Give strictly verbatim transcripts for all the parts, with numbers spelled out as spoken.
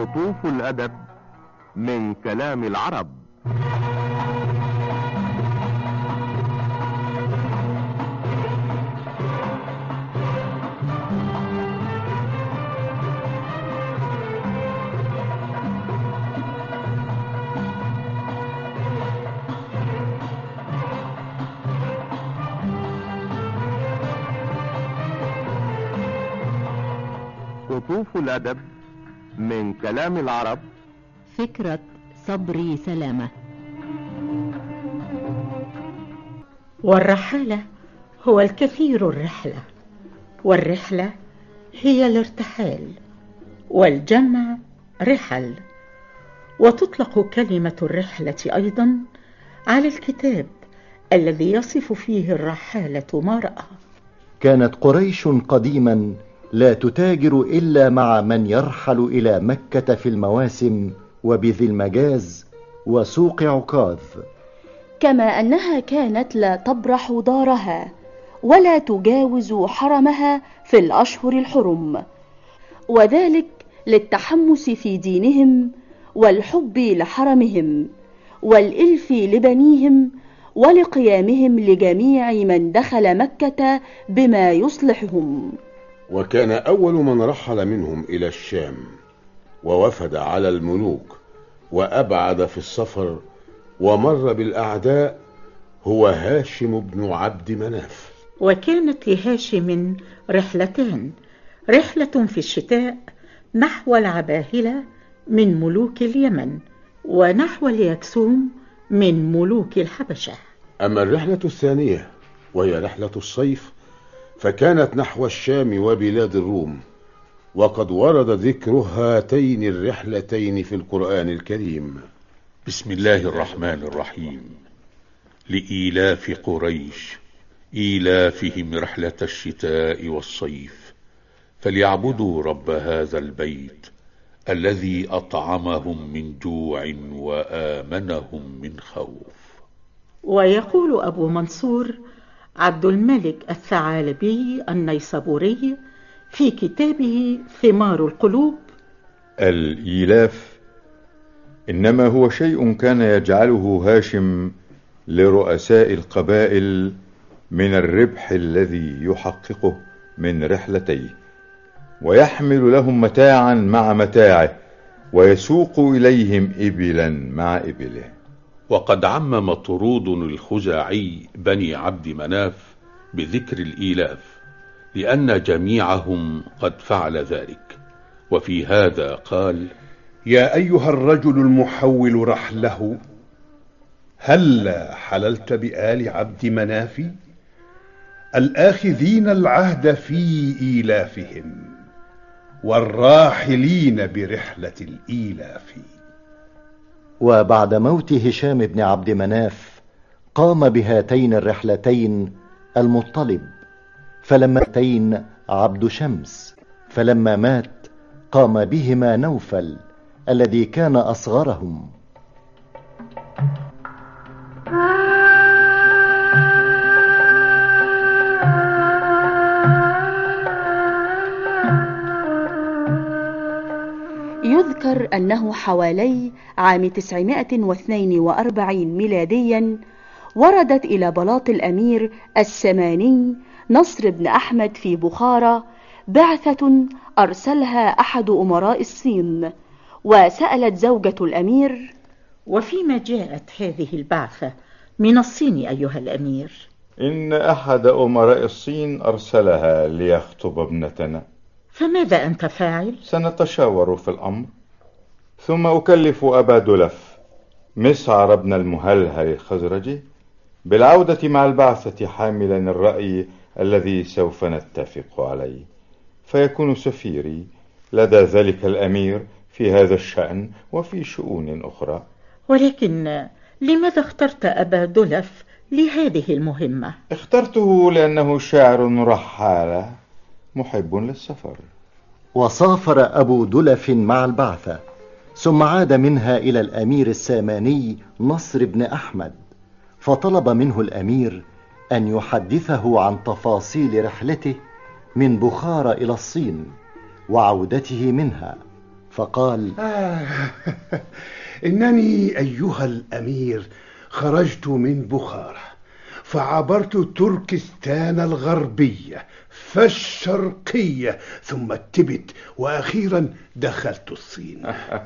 قطوف الأدب من كلام العرب. قطوف الأدب من كلام العرب. فكرة صبري سلامة. والرحالة هو الكثير الرحلة، والرحلة هي الارتحال، والجمع رحل. وتطلق كلمة الرحلة أيضا على الكتاب الذي يصف فيه الرحالة ما رأى. كانت قريش قديما لا تتاجر إلا مع من يرحل إلى مكة في المواسم وبذي المجاز وسوق عكاظ، كما أنها كانت لا تبرح دارها ولا تجاوز حرمها في الأشهر الحرم، وذلك للتحمس في دينهم والحب لحرمهم والإلف لبنيهم ولقيامهم لجميع من دخل مكة بما يصلحهم. وكان أول من رحل منهم إلى الشام ووفد على الملوك وأبعد في السفر ومر بالأعداء هو هاشم بن عبد مناف. وكانت لهاشم رحلتان، رحلة في الشتاء نحو العباهلة من ملوك اليمن، ونحو اليكسوم من ملوك الحبشة. أما الرحلة الثانية وهي رحلة الصيف فكانت نحو الشام وبلاد الروم، وقد ورد ذكر هاتين الرحلتين في القرآن الكريم. بسم الله الرحمن الرحيم. لإيلاف قريش إيلافهم رحلة الشتاء والصيف فليعبدوا رب هذا البيت الذي أطعمهم من جوع وآمنهم من خوف. ويقول أبو منصور عبد الملك الثعالبي النيسابوري في كتابه ثمار القلوب: الإيلاف إنما هو شيء كان يجعله هاشم لرؤساء القبائل من الربح الذي يحققه من رحلتيه، ويحمل لهم متاعا مع متاعه، ويسوق إليهم إبلا مع إبله. وقد عمم طرود الخزاعي بني عبد مناف بذكر الإيلاف لأن جميعهم قد فعل ذلك. وفي هذا قال: يا أيها الرجل المحول رحله، هلا حللت بآل عبد مناف الآخذين العهد في إيلافهم والراحلين برحلة الإيلاف. وبعد موت هشام بن عبد مناف قام بهاتين الرحلتين المطلب، فلما تين عبد شمس، فلما مات قام بهما نوفل الذي كان أصغرهم. يذكر أنه حوالي عام تسعمائة واثنين وأربعين ميلاديا وردت إلى بلاط الأمير السماني نصر بن أحمد في بخارى بعثة أرسلها أحد أمراء الصين، وسألت زوجة الأمير: وفيما جاءت هذه البعثة من الصين أيها الأمير؟ إن أحد أمراء الصين أرسلها ليخطب ابنتنا. فماذا أنت فاعل؟ سنتشاور في الأمر، ثم أكلف أبا دلف مسعر بن المهلهل الخزرجي بالعودة مع البعثة حاملا الرأي الذي سوف نتفق عليه، فيكون سفيري لدى ذلك الأمير في هذا الشأن وفي شؤون أخرى. ولكن لماذا اخترت أبا دلف لهذه المهمة؟ اخترته لأنه شاعر رحالة محب للسفر. وسافر أبو دلف مع البعثة، ثم عاد منها إلى الأمير الساماني نصر بن أحمد، فطلب منه الأمير أن يحدثه عن تفاصيل رحلته من بخارى إلى الصين وعودته منها، فقال: آه إنني أيها الأمير خرجت من بخارى فعبرت تركستان الغربية فالشرقية ثم التبت وأخيرا دخلت الصين.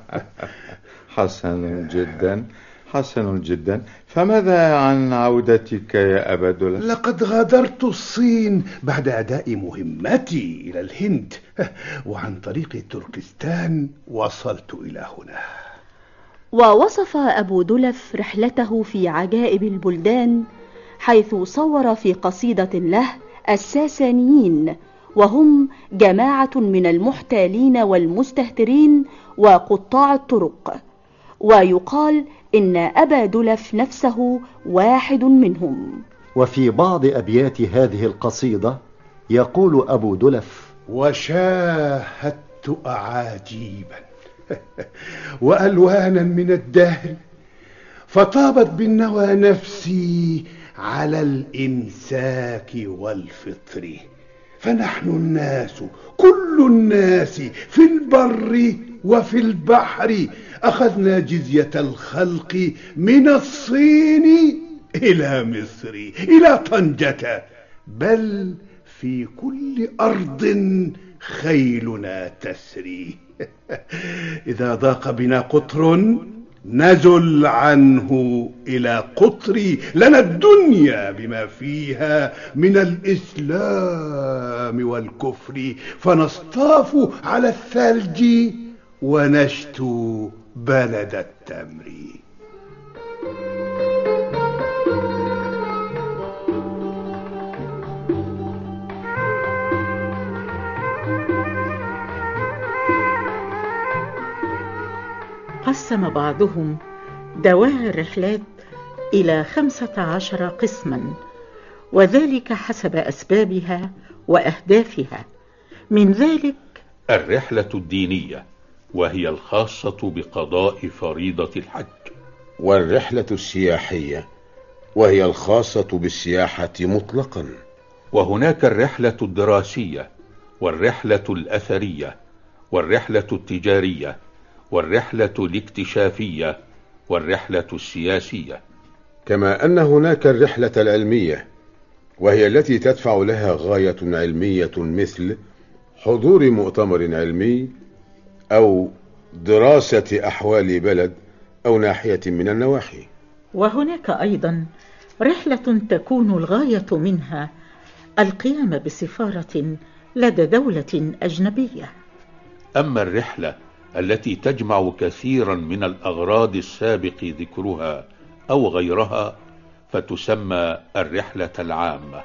حسن جدا حسن جدا. فماذا عن عودتك يا أبا دولف؟ لقد غادرت الصين بعد أداء مهمتي إلى الهند، وعن طريق تركستان وصلت إلى هنا. ووصف أبو دلف رحلته في عجائب البلدان، حيث صور في قصيدة له الساسانيين، وهم جماعة من المحتالين والمستهترين وقطاع الطرق، ويقال إن أبا دلف نفسه واحد منهم. وفي بعض أبيات هذه القصيدة يقول أبو دلف: وشاهدت أعاجيبا وألوانا من الدهر، فطابت بالنوى نفسي على الإمساك والفطر، فنحن الناس كل الناس في البر وفي البحر، أخذنا جزية الخلق من الصين إلى مصر إلى طنجة، بل في كل أرض خيلنا تسري. إذا ضاق بنا قطر نزل عنه إلى قطر، لنا الدنيا بما فيها من الإسلام والكفر، فنصطاف على الثلج ونشتو بلد التمر. قسم بعضهم دواعي الرحلات إلى خمسة عشر قسما، وذلك حسب أسبابها وأهدافها. من ذلك الرحلة الدينية، وهي الخاصة بقضاء فريضة الحج، والرحلة السياحية، وهي الخاصة بالسياحة مطلقا، وهناك الرحلة الدراسية، والرحلة الأثرية، والرحلة التجارية، والرحلة الاكتشافية، والرحلة السياسية. كما أن هناك الرحلة العلمية، وهي التي تدفع لها غاية علمية مثل حضور مؤتمر علمي أو دراسة أحوال بلد أو ناحية من النواحي. وهناك أيضا رحلة تكون الغاية منها القيام بسفارة لدى دولة أجنبية. أما الرحلة التي تجمع كثيرا من الأغراض السابق ذكرها أو غيرها فتسمى الرحلة العامة.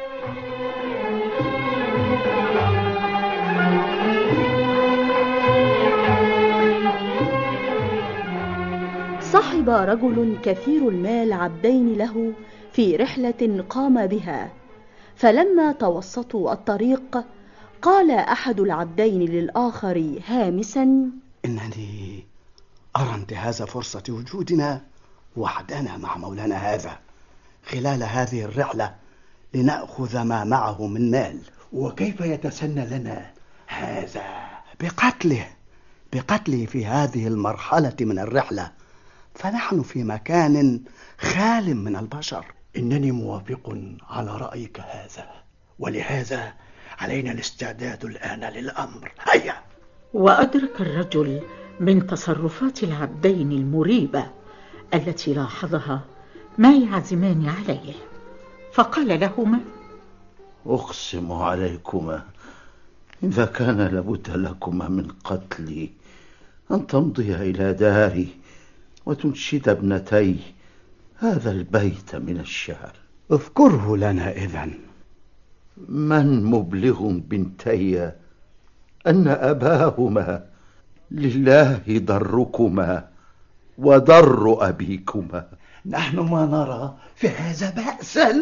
صحب رجل كثير المال عبدين له في رحلة قام بها، فلما توسطوا الطريق قال أحد العبدين للآخر هامسا: إنني أرى انتهاز فرصة وجودنا وحدنا مع مولانا هذا خلال هذه الرحلة لنأخذ ما معه من مال. وكيف يتسنى لنا هذا؟ بقتله بقتله في هذه المرحلة من الرحلة، فنحن في مكان خال من البشر. إنني موافق على رأيك هذا، ولهذا علينا الاستعداد الآن للأمر. هيا. وأدرك الرجل من تصرفات العبدين المريبة التي لاحظها ما يعزمان عليه، فقال لهما: أقسم عليكما إذا كان لابد لكما من قتلي أن تمضي إلى داري وتنشد ابنتي هذا البيت من الشعر. اذكره لنا إذن. من مبلغ بنتي أن أباهما لله ضركما وضر أبيكما. نحن ما نرى في هذا بأسا.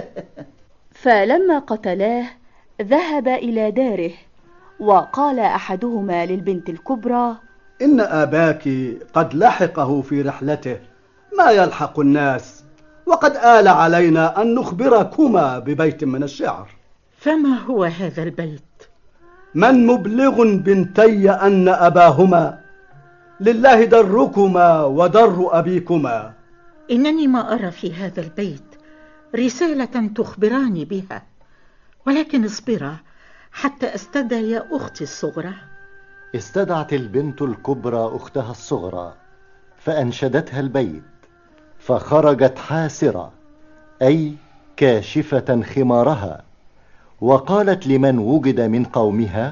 فلما قتلاه ذهب إلى داره، وقال أحدهما للبنت الكبرى: إن أباك قد لحقه في رحلته ما يلحق الناس، وقد آل علينا أن نخبركما ببيت من الشعر. فما هو هذا البيت؟ من مبلغ بنتي أن أباهما لله دركما ودر أبيكما؟ إنني ما أرى في هذا البيت رسالة تخبراني بها، ولكن اصبرا حتى أستدعي أختي الصغرى. استدعت البنت الكبرى أختها الصغرى فأنشدتها البيت، فخرجت حاسرة أي كاشفة خمارها، وقالت لمن وجد من قومها: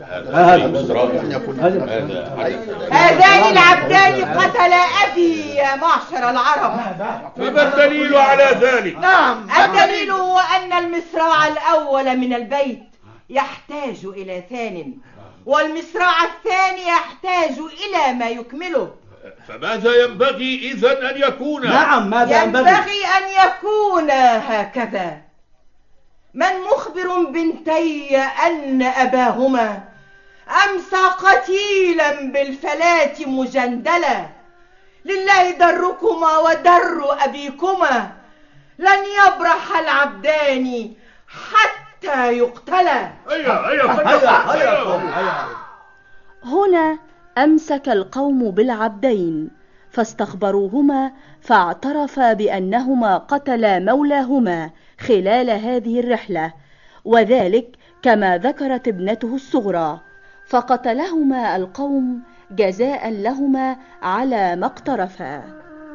هذان العبدان قتلا أبي يا معشر العرب. فما الدليل على ذلك؟ نعم، الدليل هو أن المصراع الأول من البيت يحتاج إلى ثان، والمصراع الثاني يحتاج إلى ما يكمله. فماذا ينبغي إذن أن يكون؟ نعم، ماذا ينبغي؟ ينبغي أن يكون هكذا: من مخبر بنتي أن أباهما أمسى قتيلا بالفلاة مجندلا، لله دركما ودر أبيكما، لن يبرح العبدان حتى يقتلا. هيا هيا هيا. هنا أمسك القوم بالعبدين فاستخبروهما، فاعترفا بأنهما قتلا مولاهما خلال هذه الرحلة، وذلك كما ذكرت ابنته الصغرى، فقتلهما القوم جزاء لهما على ما اقترفا.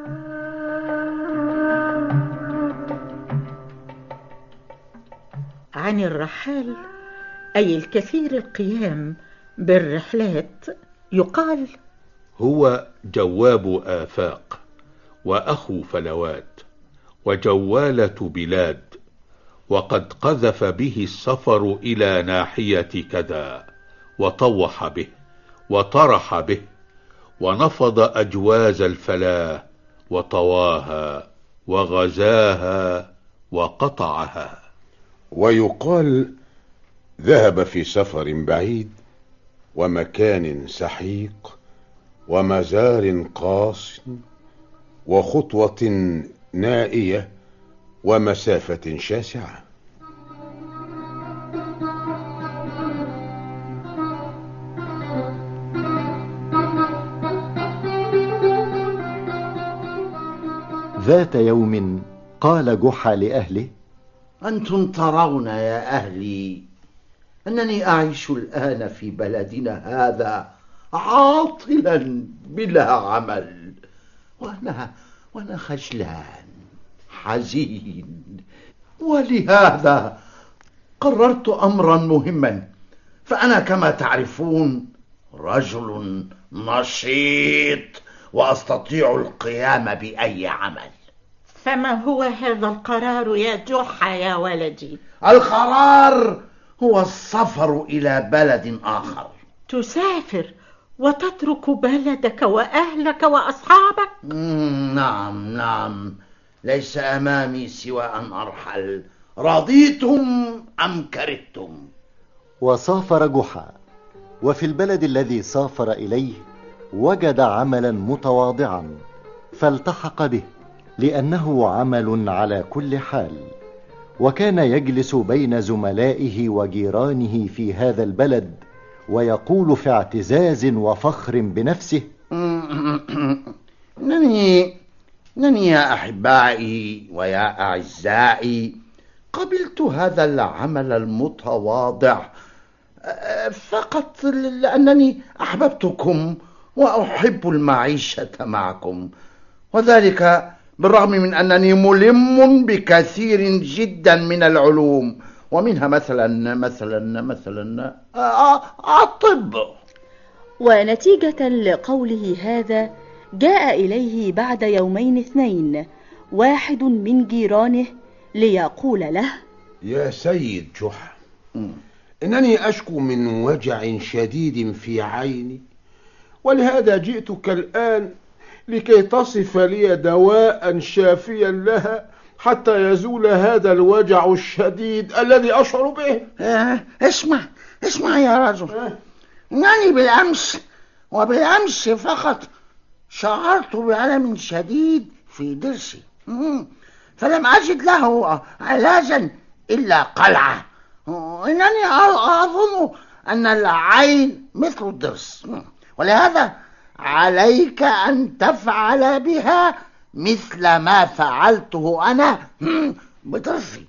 عن الرحال أي الكثير القيام بالرحلات يقال: هو جواب آفاق، وأخو فلوات، وجوالة بلاد، وقد قذف به السفر إلى ناحية كذا، وطوح به وطرح به، ونفض أجواز الفلاة وطواها وغزاها وقطعها. ويقال: ذهب في سفر بعيد ومكان سحيق ومزار قاص وخطوة نائية ومسافة شاسعة. ذات يوم قال جحا لأهله: أنتم ترون يا أهلي أنني أعيش الآن في بلدنا هذا عاطلا بلا عمل، وأنا, وأنا خجلان حزين، ولهذا قررت أمرا مهما. فأنا كما تعرفون رجل نشيط وأستطيع القيام بأي عمل. فما هو هذا القرار يا جحا يا ولدي؟ القرار هو السفر إلى بلد آخر. تسافر وتترك بلدك وأهلك وأصحابك؟ نعم نعم، ليس أمامي سوى أن أرحل، رضيتم أم كرهتم. وسافر جحا، وفي البلد الذي سافر إليه وجد عملا متواضعا فالتحق به، لأنه عمل على كل حال، وكان يجلس بين زملائه وجيرانه في هذا البلد ويقول في اعتزاز وفخر بنفسه: إنني إنني يا أحبائي ويا أعزائي قبلت هذا العمل المتواضع فقط لأنني أحببتكم وأحب المعيشة معكم، وذلك بالرغم من أنني ملم بكثير جدا من العلوم، ومنها مثلا مثلا مثلا الطب. ونتيجة لقوله هذا جاء إليه بعد يومين اثنين واحد من جيرانه ليقول له: يا سيد جحا، إنني أشكو من وجع شديد في عيني، ولهذا جئتك الآن لكي تصف لي دواء شافيا لها حتى يزول هذا الوجع الشديد الذي أشعر به. آه اسمع اسمع يا رجل، إنني بالأمس وبالأمس فقط شعرت بألم شديد في ضرسي، فلم أجد له علاجا إلا قلعة. إنني أظن أن العين مثل الضرس، ولهذا عليك أن تفعل بها مثل ما فعلته أنا بضرسي.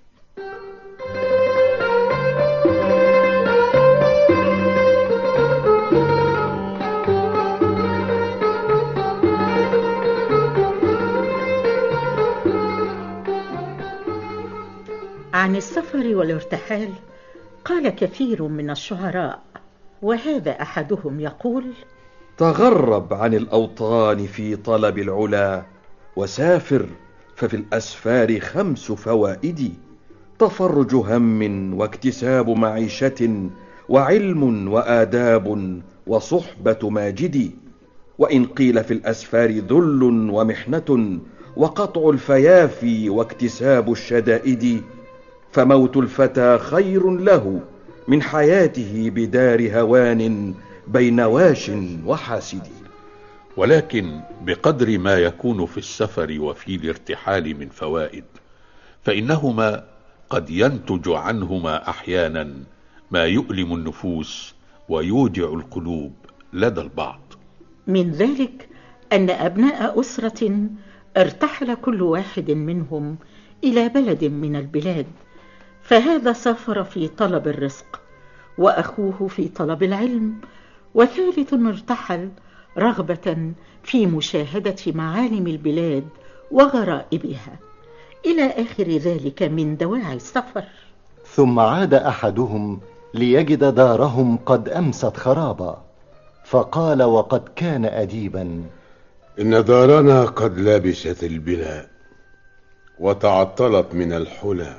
عن السفر والارتحال قال كثير من الشعراء، وهذا أحدهم يقول: تغرب عن الأوطان في طلب العلا، وسافر ففي الأسفار خمس فوائد: تفرج هم واكتساب معيشة، وعلم وآداب وصحبة ماجد. وإن قيل في الأسفار ذل ومحنة، وقطع الفيافي واكتساب الشدائد، فموت الفتى خير له من حياته بدار هوان بين واش وحاسد. ولكن بقدر ما يكون في السفر وفي الارتحال من فوائد، فإنهما قد ينتج عنهما أحيانا ما يؤلم النفوس ويوجع القلوب لدى البعض. من ذلك أن أبناء أسرة ارتحل كل واحد منهم إلى بلد من البلاد، فهذا سافر في طلب الرزق، وأخوه في طلب العلم، وثالث ارتحل رغبة في مشاهدة معالم البلاد وغرائبها، إلى آخر ذلك من دواعي السفر. ثم عاد أحدهم ليجد دارهم قد أمست خرابا، فقال وقد كان أديبا: إن دارنا قد لبست البلاء وتعطلت من الحلى،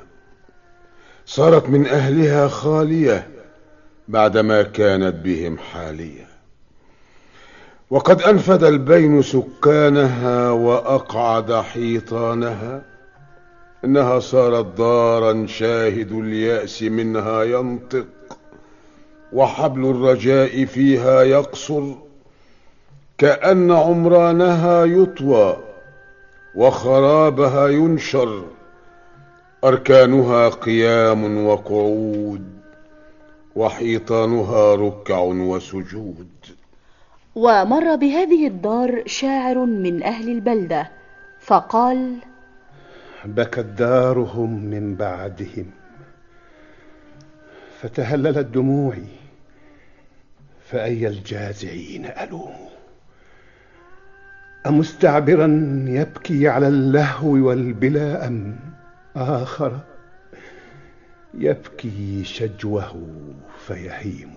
صارت من أهلها خالية بعدما كانت بهم حالية، وقد أنفد البين سكانها وأقعد حيطانها، إنها صارت دارا شاهد اليأس منها ينطق، وحبل الرجاء فيها يقصر، كأن عمرانها يطوى وخرابها ينشر، أركانها قيام وقعود، وحيطانها ركع وسجود. ومر بهذه الدار شاعر من أهل البلدة فقال: بكت دارهم من بعدهم فتهللت دموعي، فأي الجازعين ألوم، أمستعبرا يبكي على اللهو والبلا، أم آخر يبكي شجوه فيهيم.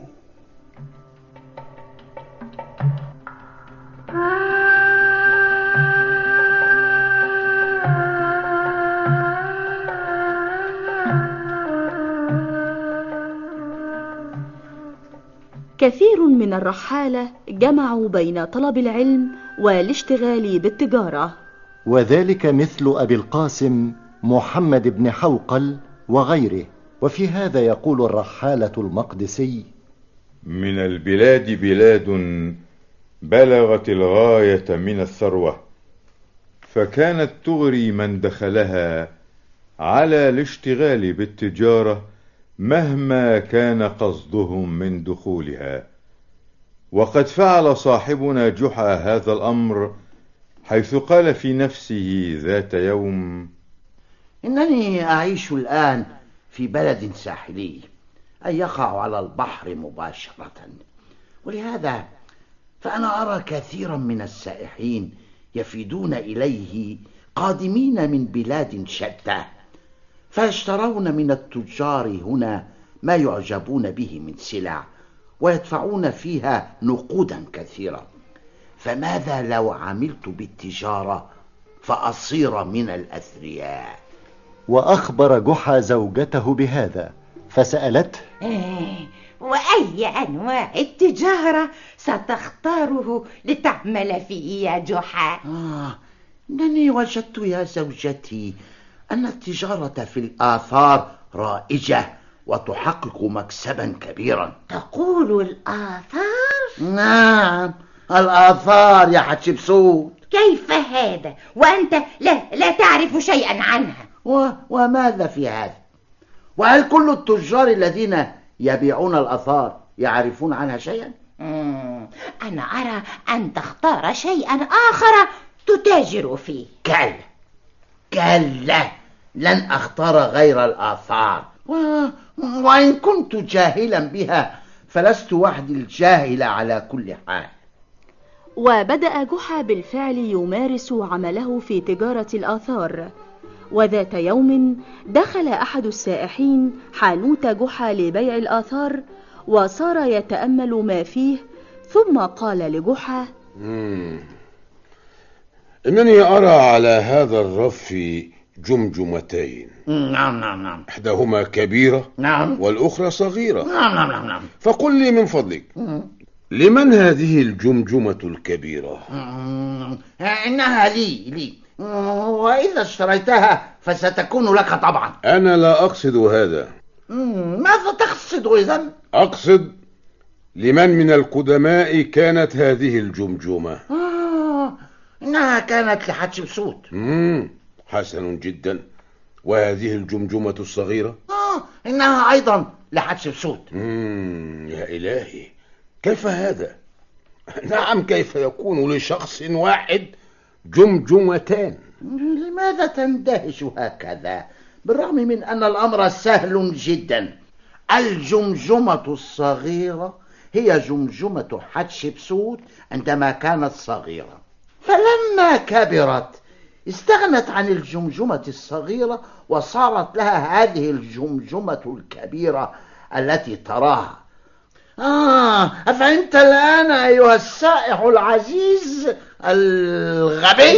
كثير من الرحالة جمعوا بين طلب العلم والاشتغال بالتجارة، وذلك مثل أبي القاسم محمد بن حوقل وغيره. وفي هذا يقول الرحالة المقدسي: من البلاد بلاد بلغت الغاية من الثروة، فكانت تغري من دخلها على الاشتغال بالتجارة مهما كان قصدهم من دخولها. وقد فعل صاحبنا جحا هذا الأمر، حيث قال في نفسه ذات يوم: إنني أعيش الآن في بلد ساحلي، أي يقع على البحر مباشرة، ولهذا فأنا أرى كثيرا من السائحين يفيدون إليه قادمين من بلاد شتى، فيشترون من التجار هنا ما يعجبون به من سلع، ويدفعون فيها نقودا كثيرة. فماذا لو عملت بالتجارة فأصير من الأثرياء؟ وأخبر جحا زوجته بهذا، فسألته: إيه، وأي أنواع التجارة ستختاره لتعمل فيه يا جحا؟ آه، إنني وجدت يا زوجتي أن التجارة في الآثار رائجة وتحقق مكسبا كبيرا. تقول الآثار؟ نعم، الآثار يا حتشبسوت. كيف هذا وأنت لا, لا تعرف شيئا عنها؟ و... وماذا في هذا؟ وهل كل التجار الذين يبيعون الآثار يعرفون عنها شيئا؟ مم. أنا أرى أن تختار شيئا آخر تتاجر فيه. كلا كلا، لن أختار غير الآثار، و... وإن كنت جاهلا بها فلست وحدي الجاهل على كل حال. وبدأ جحا بالفعل يمارس عمله في تجارة الآثار. وذات يوم دخل أحد السائحين حانوت جحا لبيع الآثار، وصار يتأمل ما فيه، ثم قال لجحا: مم. إنني أرى على هذا الرف جمجمتين. نعم نعم نعم. إحداهما كبيرة نعم والأخرى صغيرة. نعم نعم نعم, نعم. فقل لي من فضلك، مم. لمن هذه الجمجمة الكبيرة؟ مم. إنها لي لي وإذا اشتريتها فستكون لك طبعا. أنا لا أقصد هذا. مم. ماذا تقصد إذن؟ أقصد لمن من القدماء كانت هذه الجمجمة؟ آه. إنها كانت لحتشبسوت. مم. حسن جدا. وهذه الجمجمة الصغيرة؟ آه. إنها أيضا لحتشبسوت. مم. يا إلهي، كيف هذا؟ نعم، كيف يكون لشخص واحد جمجمتان؟ لماذا تندهش هكذا بالرغم من أن الأمر سهل جدا؟ الجمجمة الصغيرة هي جمجمة حتشبسوت عندما كانت صغيرة، فلما كبرت استغنت عن الجمجمة الصغيرة وصارت لها هذه الجمجمة الكبيرة التي تراها. آه أفهمت الآن أيها السائح العزيز الغبي؟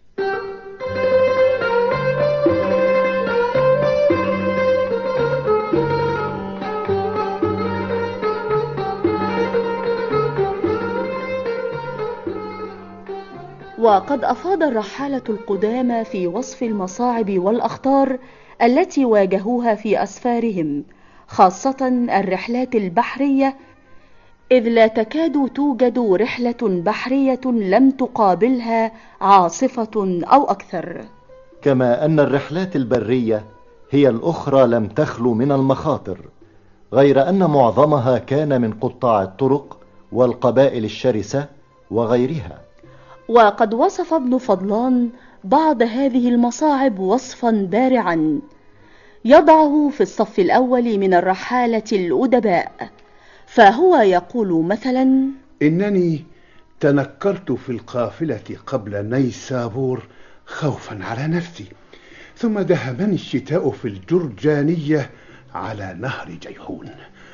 وقد أفاض الرحالة القدامى في وصف المصاعب والأخطار التي واجهوها في أسفارهم، خاصة الرحلات البحرية، إذ لا تكاد توجد رحلة بحرية لم تقابلها عاصفة أو أكثر. كما أن الرحلات البرية هي الأخرى لم تخلو من المخاطر، غير أن معظمها كان من قطاع الطرق والقبائل الشرسة وغيرها. وقد وصف ابن فضلان بعض هذه المصاعب وصفا بارعا يضعه في الصف الأول من الرحالة الأدباء، فهو يقول مثلا: إنني تنكرت في القافلة قبل نيسابور خوفا على نفسي، ثم دهمني الشتاء في الجرجانية على نهر جيحون،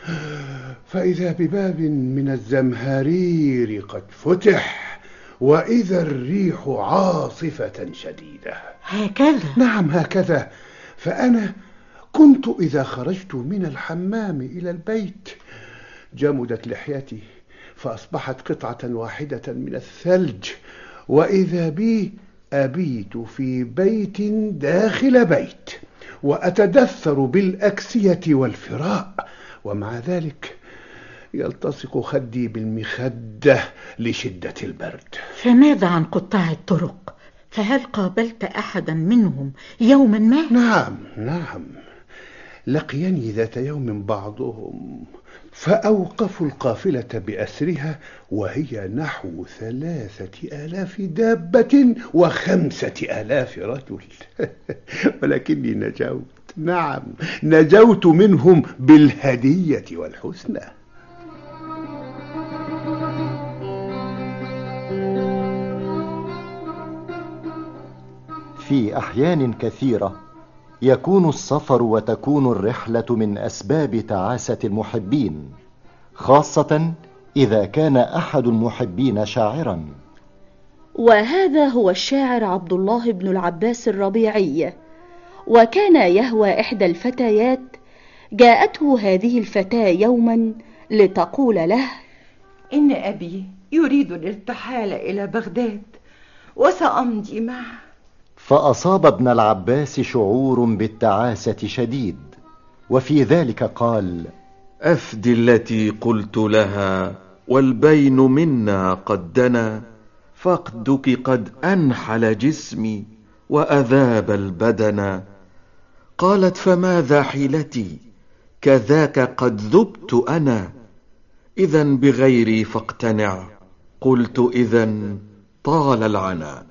فإذا بباب من الزمهرير قد فتح، وإذا الريح عاصفة شديدة. هكذا؟ نعم هكذا. فأنا كنت إذا خرجت من الحمام إلى البيت جمدت لحيتي فأصبحت قطعة واحدة من الثلج، وإذا بي أبيت في بيت داخل بيت وأتدثر بالأكسية والفراء، ومع ذلك يلتصق خدي بالمخدة لشدة البرد. فماذا عن قطاع الطرق؟ فهل قابلت أحدا منهم يوما ما؟ نعم نعم، لقيني ذات يوم بعضهم فأوقفوا القافلة بأسرها وهي نحو ثلاثة آلاف دابة وخمسة آلاف رجل ولكني نجوت. نعم نجوت منهم بالهدية والحسنى. في أحيان كثيرة يكون السفر وتكون الرحلة من أسباب تعاسة المحبين، خاصة إذا كان أحد المحبين شاعرا. وهذا هو الشاعر عبد الله بن العباس الربيعي، وكان يهوى إحدى الفتيات. جاءته هذه الفتاة يوما لتقول له: إن أبي يريد الارتحال إلى بغداد وسأمضي معه. فأصاب ابن العباس شعور بالتعاسة شديد، وفي ذلك قال: أفدي التي قلت لها والبين منا قد دنا، فقدك قد أنحل جسمي وأذاب البدن. قالت: فماذا حيلتي كذاك قد ذبت أنا، إذا بغيري فاقتنع، قلت إذا طال العنا.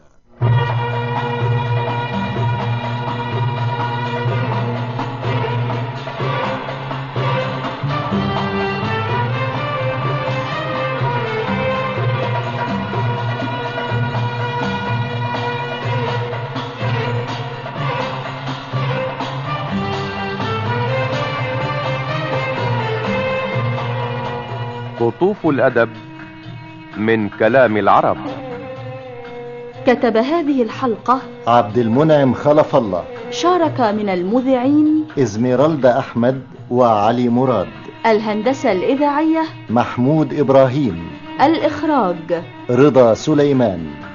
قطوف الأدب من كلام العرب. كتب هذه الحلقة عبد المنعم خلف الله. شارك من المذيعين إزميرالدا أحمد وعلي مراد. الهندسة الإذاعية محمود إبراهيم. الإخراج رضا سليمان.